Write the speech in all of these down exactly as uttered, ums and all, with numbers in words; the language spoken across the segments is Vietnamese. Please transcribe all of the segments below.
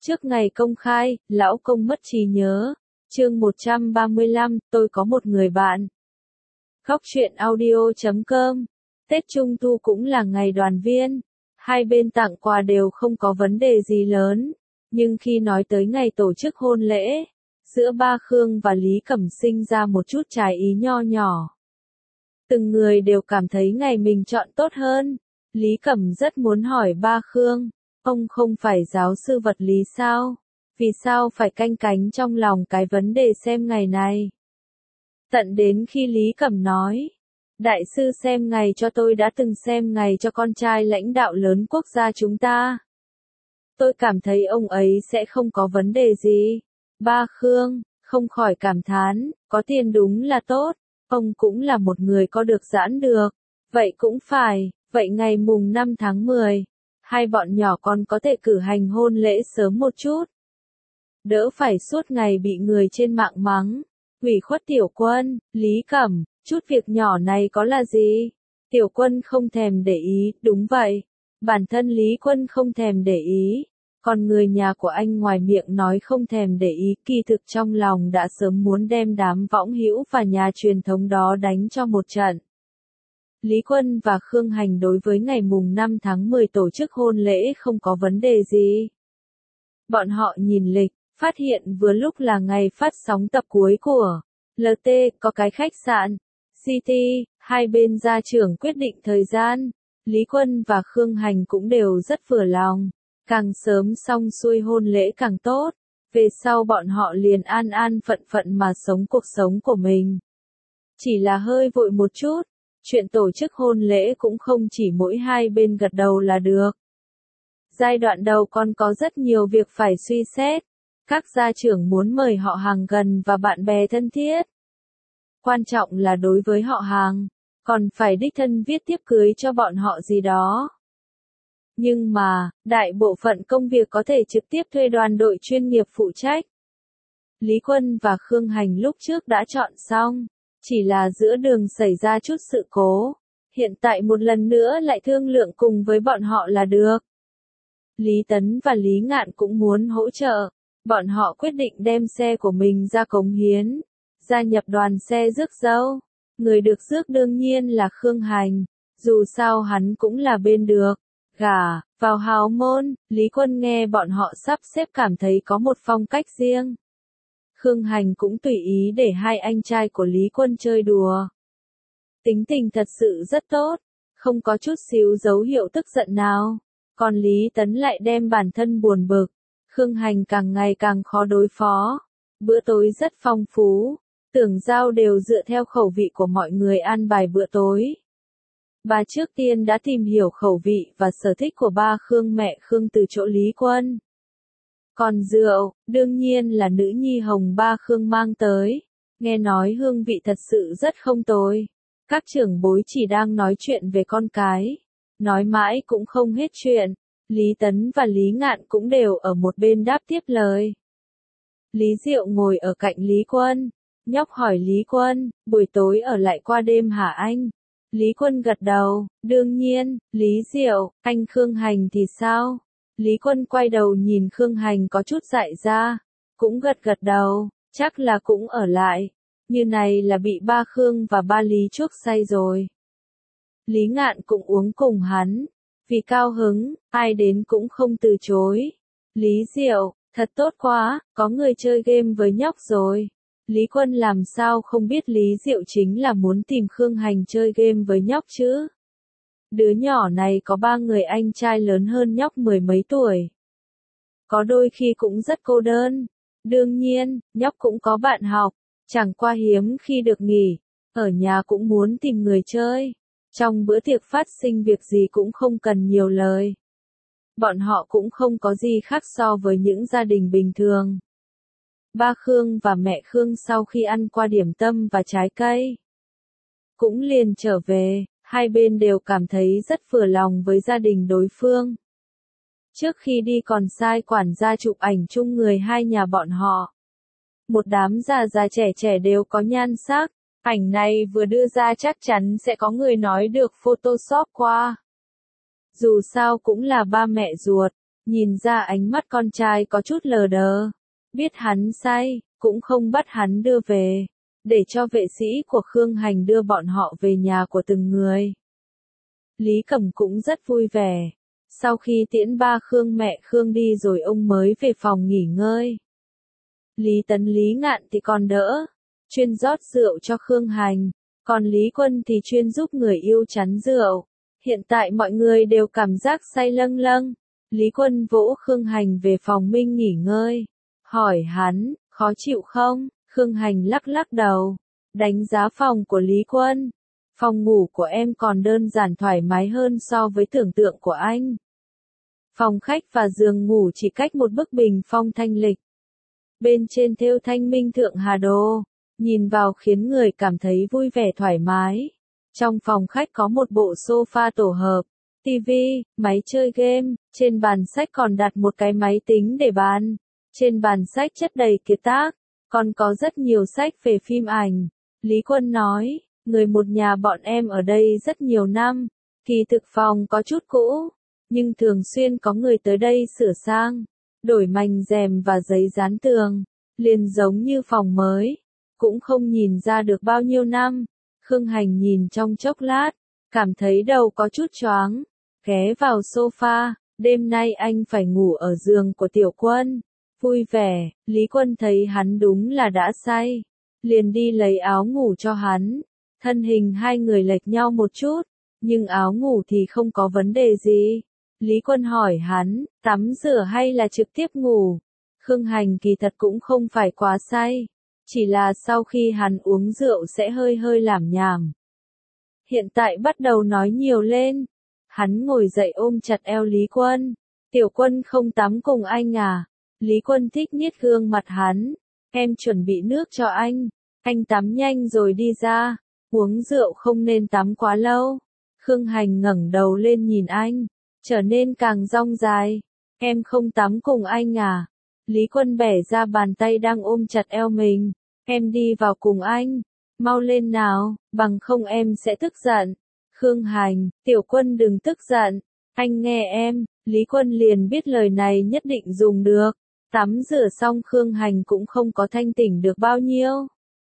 Trước ngày công khai, lão công mất trí nhớ. Chương một trăm ba mươi lăm, tôi có một người bạn. Góc truyện audio chấm com. Tết Trung Thu cũng là ngày đoàn viên. Hai bên tặng quà đều không có vấn đề gì lớn. Nhưng khi nói tới ngày tổ chức hôn lễ, giữa Ba Khương và Lý Cẩm sinh ra một chút trái ý nho nhỏ. Từng người đều cảm thấy ngày mình chọn tốt hơn. Lý Cẩm rất muốn hỏi Ba Khương, ông không phải giáo sư vật lý sao? Vì sao phải canh cánh trong lòng cái vấn đề xem ngày này? Tận đến khi Lý Cẩm nói, đại sư xem ngày cho tôi đã từng xem ngày cho con trai lãnh đạo lớn quốc gia chúng ta. Tôi cảm thấy ông ấy sẽ không có vấn đề gì. Ba Khương không khỏi cảm thán, có tiền đúng là tốt, ông cũng là một người có được giãn được. Vậy cũng phải, vậy ngày mùng năm tháng mười, hai bọn nhỏ con có thể cử hành hôn lễ sớm một chút. Đỡ phải suốt ngày bị người trên mạng mắng. Ủy khuất Tiểu Quân, Lý Cẩm, chút việc nhỏ này có là gì? Tiểu Quân không thèm để ý, đúng vậy. Bản thân Lý Quân không thèm để ý. Còn người nhà của anh ngoài miệng nói không thèm để ý, kỳ thực trong lòng đã sớm muốn đem đám võng hữu và nhà truyền thống đó đánh cho một trận. Lý Quân và Khương Hành đối với ngày mùng năm tháng mười tổ chức hôn lễ không có vấn đề gì. Bọn họ nhìn lịch, phát hiện vừa lúc là ngày phát sóng tập cuối của lờ tê, có cái khách sạn City, hai bên gia trưởng quyết định thời gian. Lý Quân và Khương Hành cũng đều rất vừa lòng, càng sớm xong xuôi hôn lễ càng tốt, về sau bọn họ liền an an phận phận mà sống cuộc sống của mình. Chỉ là hơi vội một chút, chuyện tổ chức hôn lễ cũng không chỉ mỗi hai bên gật đầu là được. Giai đoạn đầu còn có rất nhiều việc phải suy xét. Các gia trưởng muốn mời họ hàng gần và bạn bè thân thiết. Quan trọng là đối với họ hàng, còn phải đích thân viết thiếp cưới cho bọn họ gì đó. Nhưng mà, đại bộ phận công việc có thể trực tiếp thuê đoàn đội chuyên nghiệp phụ trách. Lý Quân và Khương Hành lúc trước đã chọn xong, chỉ là giữa đường xảy ra chút sự cố. Hiện tại một lần nữa lại thương lượng cùng với bọn họ là được. Lý Tấn và Lý Ngạn cũng muốn hỗ trợ. Bọn họ quyết định đem xe của mình ra cống hiến, gia nhập đoàn xe rước dâu. Người được rước đương nhiên là Khương Hành, dù sao hắn cũng là bên được gả vào hào môn. Lý Quân nghe bọn họ sắp xếp cảm thấy có một phong cách riêng. Khương Hành cũng tùy ý để hai anh trai của Lý Quân chơi đùa. Tính tình thật sự rất tốt, không có chút xíu dấu hiệu tức giận nào. Còn Lý Tấn lại đem bản thân buồn bực. Khương Hành càng ngày càng khó đối phó. Bữa tối rất phong phú. Tưởng Giao đều dựa theo khẩu vị của mọi người ăn bài bữa tối. Bà trước tiên đã tìm hiểu khẩu vị và sở thích của ba Khương mẹ Khương từ chỗ Lý Quân. Còn rượu, đương nhiên là nữ nhi hồng ba Khương mang tới. Nghe nói hương vị thật sự rất không tồi. Các trưởng bối chỉ đang nói chuyện về con cái. Nói mãi cũng không hết chuyện. Lý Tấn và Lý Ngạn cũng đều ở một bên đáp tiếp lời. Lý Diệu ngồi ở cạnh Lý Quân. Nhóc hỏi Lý Quân, buổi tối ở lại qua đêm hả anh? Lý Quân gật đầu, đương nhiên. Lý Diệu, anh Khương Hành thì sao? Lý Quân quay đầu nhìn Khương Hành có chút dại ra. Cũng gật gật đầu, chắc là cũng ở lại. Như này là bị ba Khương và ba Lý chuốc say rồi. Lý Ngạn cũng uống cùng hắn. Vì cao hứng, ai đến cũng không từ chối. Lý Diệu, thật tốt quá, có người chơi game với nhóc rồi. Lý Quân làm sao không biết Lý Diệu chính là muốn tìm Khương Hành chơi game với nhóc chứ. Đứa nhỏ này có ba người anh trai lớn hơn nhóc mười mấy tuổi. Có đôi khi cũng rất cô đơn. Đương nhiên, nhóc cũng có bạn học. Chẳng qua hiếm khi được nghỉ. Ở nhà cũng muốn tìm người chơi. Trong bữa tiệc phát sinh việc gì cũng không cần nhiều lời. Bọn họ cũng không có gì khác so với những gia đình bình thường. Ba Khương và mẹ Khương sau khi ăn qua điểm tâm và trái cây, cũng liền trở về, hai bên đều cảm thấy rất vừa lòng với gia đình đối phương. Trước khi đi còn sai quản gia chụp ảnh chung người hai nhà bọn họ. Một đám già già trẻ trẻ đều có nhan sắc. Ảnh này vừa đưa ra chắc chắn sẽ có người nói được Photoshop qua. Dù sao cũng là ba mẹ ruột, nhìn ra ánh mắt con trai có chút lờ đờ. Biết hắn say, cũng không bắt hắn đưa về, để cho vệ sĩ của Khương Hành đưa bọn họ về nhà của từng người. Lý Cẩm cũng rất vui vẻ. Sau khi tiễn ba Khương mẹ Khương đi rồi ông mới về phòng nghỉ ngơi. Lý Tấn Lý Ngạn thì còn đỡ, chuyên rót rượu cho Khương Hành, còn Lý Quân thì chuyên giúp người yêu chắn rượu. Hiện tại mọi người đều cảm giác say lâng lâng. Lý Quân vỗ Khương Hành về phòng Minh nghỉ ngơi, hỏi hắn, khó chịu không? Khương Hành lắc lắc đầu, đánh giá phòng của Lý Quân. Phòng ngủ của em còn đơn giản thoải mái hơn so với tưởng tượng của anh. Phòng khách và giường ngủ chỉ cách một bức bình phong thanh lịch. Bên trên thêu Thanh Minh Thượng Hà Đồ, nhìn vào khiến người cảm thấy vui vẻ thoải mái. Trong phòng khách có một bộ sofa tổ hợp, tivi, máy chơi game, trên bàn sách còn đặt một cái máy tính để bàn. Trên bàn sách chất đầy kiệt tác, còn có rất nhiều sách về phim ảnh. Lý Quân nói, người một nhà bọn em ở đây rất nhiều năm, kỳ thực phòng có chút cũ, nhưng thường xuyên có người tới đây sửa sang, đổi mành rèm và giấy dán tường, liền giống như phòng mới, cũng không nhìn ra được bao nhiêu năm. Khương Hành nhìn trong chốc lát, cảm thấy đầu có chút choáng, ghé vào sofa, đêm nay anh phải ngủ ở giường của Tiểu Quân. Vui vẻ, Lý Quân thấy hắn đúng là đã say, liền đi lấy áo ngủ cho hắn. Thân hình hai người lệch nhau một chút, nhưng áo ngủ thì không có vấn đề gì. Lý Quân hỏi hắn, tắm rửa hay là trực tiếp ngủ? Khương Hành kỳ thật cũng không phải quá say, chỉ là sau khi hắn uống rượu sẽ hơi hơi lảm nhảm. Hiện tại bắt đầu nói nhiều lên. Hắn ngồi dậy ôm chặt eo Lý Quân. Tiểu Quân không tắm cùng anh à? Lý Quân thích niết gương mặt hắn. Em chuẩn bị nước cho anh. Anh tắm nhanh rồi đi ra. Uống rượu không nên tắm quá lâu. Khương Hành ngẩng đầu lên nhìn anh, trở nên càng dong dài. Em không tắm cùng anh à? Lý Quân bẻ ra bàn tay đang ôm chặt eo mình. Em đi vào cùng anh. Mau lên nào, bằng không em sẽ tức giận. Khương Hành, Tiểu Quân đừng tức giận. Anh nghe em. Lý Quân liền biết lời này nhất định dùng được. Tắm rửa xong Khương Hành cũng không có thanh tỉnh được bao nhiêu.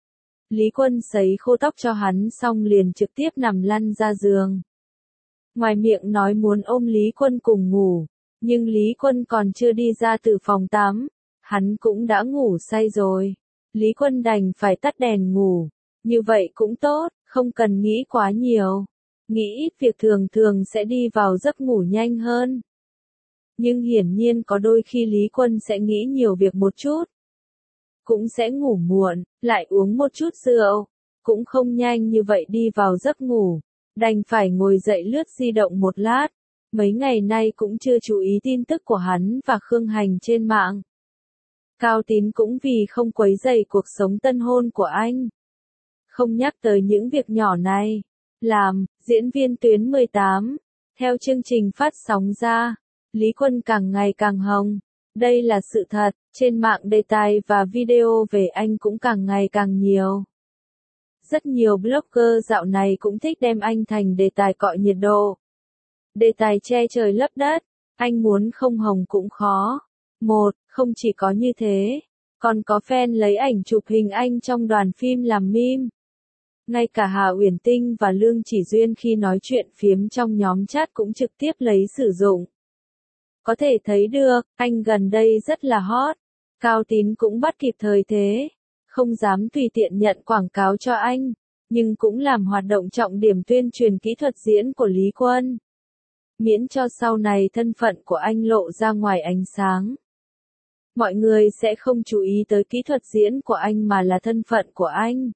Lý Quân sấy khô tóc cho hắn xong liền trực tiếp nằm lăn ra giường. Ngoài miệng nói muốn ôm Lý Quân cùng ngủ, nhưng Lý Quân còn chưa đi ra từ phòng tắm, hắn cũng đã ngủ say rồi. Lý Quân đành phải tắt đèn ngủ, như vậy cũng tốt, không cần nghĩ quá nhiều. Nghĩ ít việc thường thường sẽ đi vào giấc ngủ nhanh hơn. Nhưng hiển nhiên có đôi khi Lý Quân sẽ nghĩ nhiều việc một chút. Cũng sẽ ngủ muộn, lại uống một chút rượu, cũng không nhanh như vậy đi vào giấc ngủ, đành phải ngồi dậy lướt di động một lát. Mấy ngày nay cũng chưa chú ý tin tức của hắn và Khương Hành trên mạng. Cao Tín cũng vì không quấy rầy cuộc sống tân hôn của anh, không nhắc tới những việc nhỏ này. Làm diễn viên Tuyến mười tám, theo chương trình phát sóng ra, Lý Quân càng ngày càng hồng. Đây là sự thật, trên mạng đề tài và video về anh cũng càng ngày càng nhiều. Rất nhiều blogger dạo này cũng thích đem anh thành đề tài cọ nhiệt độ. Đề tài che trời lấp đất, anh muốn không hồng cũng khó. Một, không chỉ có như thế, còn có fan lấy ảnh chụp hình anh trong đoàn phim làm meme. Ngay cả Hà Uyển Tinh và Lương Chỉ Duyên khi nói chuyện phiếm trong nhóm chat cũng trực tiếp lấy sử dụng. Có thể thấy được, anh gần đây rất là hot. Cao Tín cũng bắt kịp thời thế, không dám tùy tiện nhận quảng cáo cho anh, nhưng cũng làm hoạt động trọng điểm tuyên truyền kỹ thuật diễn của Lý Quân. Miễn cho sau này thân phận của anh lộ ra ngoài ánh sáng, mọi người sẽ không chú ý tới kỹ thuật diễn của anh mà là thân phận của anh.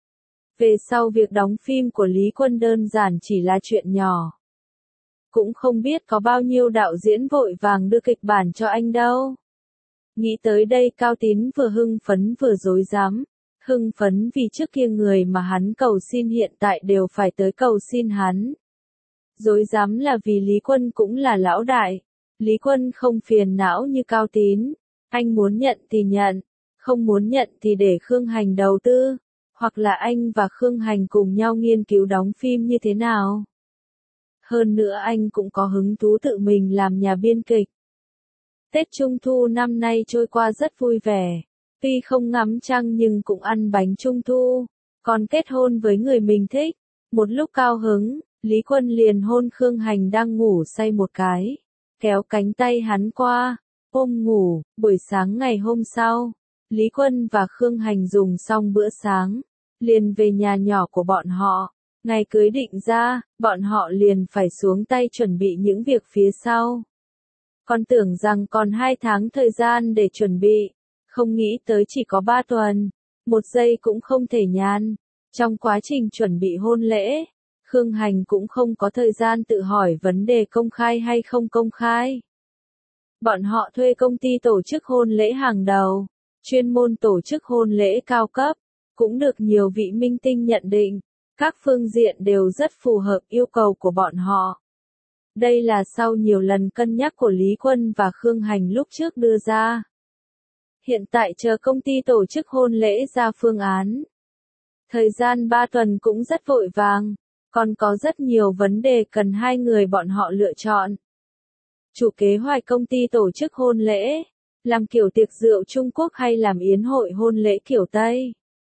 Về sau việc đóng phim của Lý Quân đơn giản chỉ là chuyện nhỏ. Cũng không biết có bao nhiêu đạo diễn vội vàng đưa kịch bản cho anh đâu. Nghĩ tới đây Cao Tín vừa hưng phấn vừa rối rắm. Hưng phấn vì trước kia người mà hắn cầu xin hiện tại đều phải tới cầu xin hắn. Rối rắm là vì Lý Quân cũng là lão đại. Lý Quân không phiền não như Cao Tín. Anh muốn nhận thì nhận, không muốn nhận thì để Khương Hành đầu tư. Hoặc là anh và Khương Hành cùng nhau nghiên cứu đóng phim như thế nào. Hơn nữa anh cũng có hứng thú tự mình làm nhà biên kịch. Tết Trung Thu năm nay trôi qua rất vui vẻ. Tuy không ngắm trăng nhưng cũng ăn bánh Trung Thu. Còn kết hôn với người mình thích. Một lúc cao hứng, Lý Quân liền hôn Khương Hành đang ngủ say một cái. Kéo cánh tay hắn qua, ôm ngủ. Buổi sáng ngày hôm sau, Lý Quân và Khương Hành dùng xong bữa sáng, liền về nhà nhỏ của bọn họ. Ngày cưới định ra, bọn họ liền phải xuống tay chuẩn bị những việc phía sau. Còn tưởng rằng còn hai tháng thời gian để chuẩn bị, không nghĩ tới chỉ có ba tuần, một giây cũng không thể nhàn. Trong quá trình chuẩn bị hôn lễ, Khương Hành cũng không có thời gian tự hỏi vấn đề công khai hay không công khai. Bọn họ thuê công ty tổ chức hôn lễ hàng đầu, chuyên môn tổ chức hôn lễ cao cấp, cũng được nhiều vị minh tinh nhận định, các phương diện đều rất phù hợp yêu cầu của bọn họ. Đây là sau nhiều lần cân nhắc của Lý Quân và Khương Hành lúc trước đưa ra. Hiện tại chờ công ty tổ chức hôn lễ ra phương án. Thời gian ba tuần cũng rất vội vàng, còn có rất nhiều vấn đề cần hai người bọn họ lựa chọn. Chủ kế hoạch công ty tổ chức hôn lễ, làm kiểu tiệc rượu Trung Quốc hay làm yến hội hôn lễ kiểu Tây?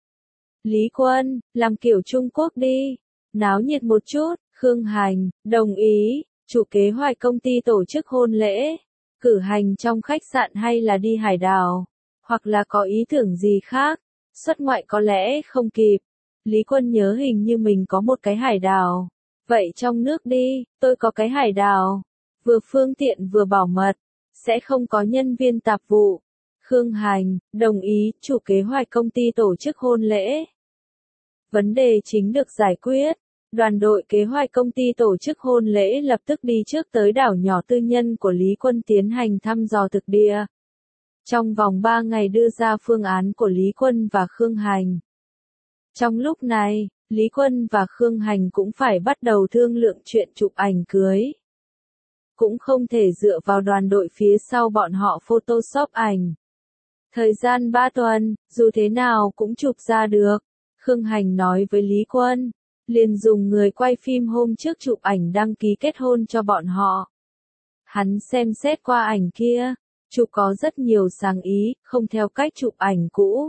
Lý Quân, làm kiểu Trung Quốc đi, náo nhiệt một chút. Khương Hành, đồng ý. Chủ kế hoạch công ty tổ chức hôn lễ, cử hành trong khách sạn hay là đi hải đảo, hoặc là có ý tưởng gì khác, xuất ngoại có lẽ không kịp. Lý Quân nhớ hình như mình có một cái hải đảo. Vậy trong nước đi, tôi có cái hải đảo. Vừa phương tiện vừa bảo mật, sẽ không có nhân viên tạp vụ. Khương Hành, đồng ý, chủ kế hoạch công ty tổ chức hôn lễ. Vấn đề chính được giải quyết. Đoàn đội kế hoạch công ty tổ chức hôn lễ lập tức đi trước tới đảo nhỏ tư nhân của Lý Quân tiến hành thăm dò thực địa. Trong vòng ba ngày đưa ra phương án của Lý Quân và Khương Hành. Trong lúc này, Lý Quân và Khương Hành cũng phải bắt đầu thương lượng chuyện chụp ảnh cưới. Cũng không thể dựa vào đoàn đội phía sau bọn họ Photoshop ảnh. Thời gian ba tuần, dù thế nào cũng chụp ra được. Khương Hành nói với Lý Quân, liền dùng người quay phim hôm trước chụp ảnh đăng ký kết hôn cho bọn họ. Hắn xem xét qua ảnh kia, chụp có rất nhiều sáng ý, không theo cách chụp ảnh cũ.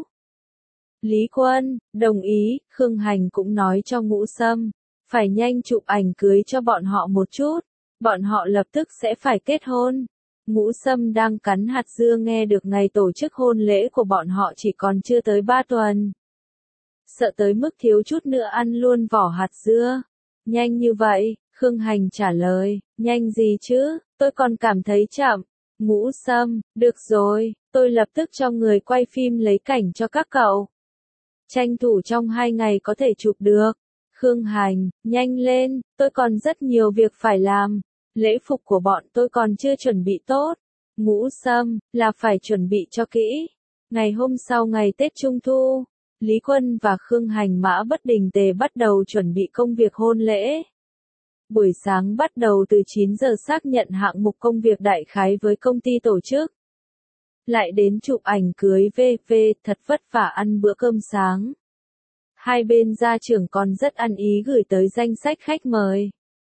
Lý Quân, đồng ý. Khương Hành cũng nói cho Ngũ Sâm, phải nhanh chụp ảnh cưới cho bọn họ một chút, bọn họ lập tức sẽ phải kết hôn. Ngũ Sâm đang cắn hạt dưa nghe được ngày tổ chức hôn lễ của bọn họ chỉ còn chưa tới ba tuần. Sợ tới mức thiếu chút nữa ăn luôn vỏ hạt dưa. Nhanh như vậy, Khương Hành trả lời, nhanh gì chứ, tôi còn cảm thấy chậm. Ngũ Sâm, được rồi, tôi lập tức cho người quay phim lấy cảnh cho các cậu. Tranh thủ trong hai ngày có thể chụp được. Khương Hành, nhanh lên, tôi còn rất nhiều việc phải làm. Lễ phục của bọn tôi còn chưa chuẩn bị tốt. Ngũ Sâm, là phải chuẩn bị cho kỹ. Ngày hôm sau ngày Tết Trung Thu, Lý Quân và Khương Hành mã bất đình tề bắt đầu chuẩn bị công việc hôn lễ. Buổi sáng bắt đầu từ chín giờ xác nhận hạng mục công việc đại khái với công ty tổ chức. Lại đến chụp ảnh cưới vê vê, thật vất vả ăn bữa cơm sáng. Hai bên gia trưởng còn rất ăn ý gửi tới danh sách khách mời.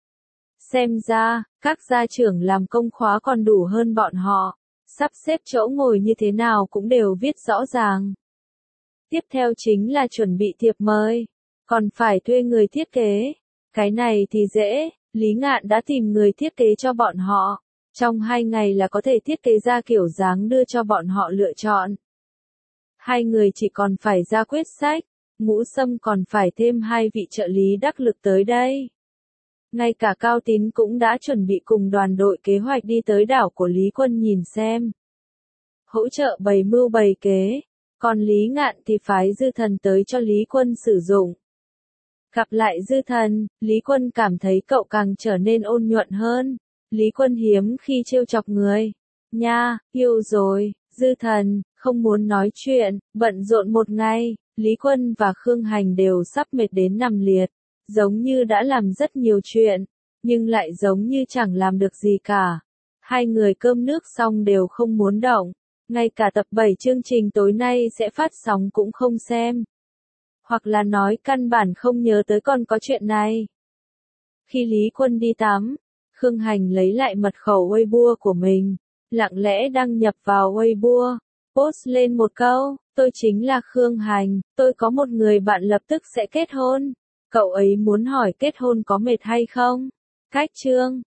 Xem ra, các gia trưởng làm công khóa còn đủ hơn bọn họ, sắp xếp chỗ ngồi như thế nào cũng đều viết rõ ràng. Tiếp theo chính là chuẩn bị thiệp mời, còn phải thuê người thiết kế. Cái này thì dễ, Lý Ngạn đã tìm người thiết kế cho bọn họ. Trong hai ngày là có thể thiết kế ra kiểu dáng đưa cho bọn họ lựa chọn. Hai người chỉ còn phải ra quyết sách, Ngũ Sâm còn phải thêm hai vị trợ lý đắc lực tới đây. Ngay cả Cao Tín cũng đã chuẩn bị cùng đoàn đội kế hoạch đi tới đảo của Lý Quân nhìn xem. Hỗ trợ bày mưu bày kế, còn Lý Ngạn thì phái Dư Thần tới cho Lý Quân sử dụng. Gặp lại Dư Thần, Lý Quân cảm thấy cậu càng trở nên ôn nhuận hơn. Lý Quân hiếm khi trêu chọc người. Nha, yêu rồi, Dư Thần, không muốn nói chuyện, bận rộn một ngày, Lý Quân và Khương Hành đều sắp mệt đến nằm liệt. Giống như đã làm rất nhiều chuyện, nhưng lại giống như chẳng làm được gì cả. Hai người cơm nước xong đều không muốn động, ngay cả tập bảy chương trình tối nay sẽ phát sóng cũng không xem. Hoặc là nói căn bản không nhớ tới còn có chuyện này. Khi Lý Quân đi tắm, Khương Hành lấy lại mật khẩu Weibo của mình, lặng lẽ đăng nhập vào Weibo, post lên một câu, tôi chính là Khương Hành, tôi có một người bạn lập tức sẽ kết hôn. Cậu ấy muốn hỏi kết hôn có mệt hay không? Cách chương